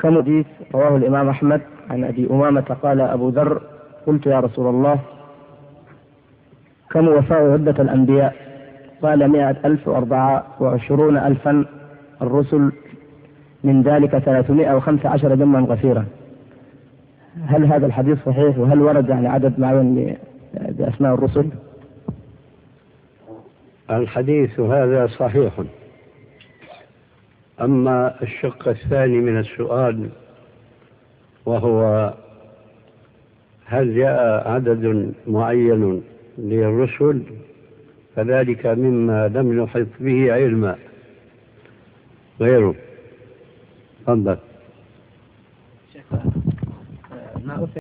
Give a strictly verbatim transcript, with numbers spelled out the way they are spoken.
كم حديث رواه الإمام أحمد عن أبي أمامة قال أبو ذر قلت يا رسول الله كم وفاء عدة الأنبياء؟ قال مائة ألف وأربعة وعشرون ألفا، الرسل من ذلك ثلاثمائة وخمس عشر جما غفيرا. هل هذا الحديث صحيح؟ وهل ورد يعني عدد معين بأسماء الرسل؟ الحديث هذا صحيح. أما الشق الثاني من السؤال وهو هل جاء عدد معين للرسل، فذلك مما لم نحط به علما غيره. تفضل.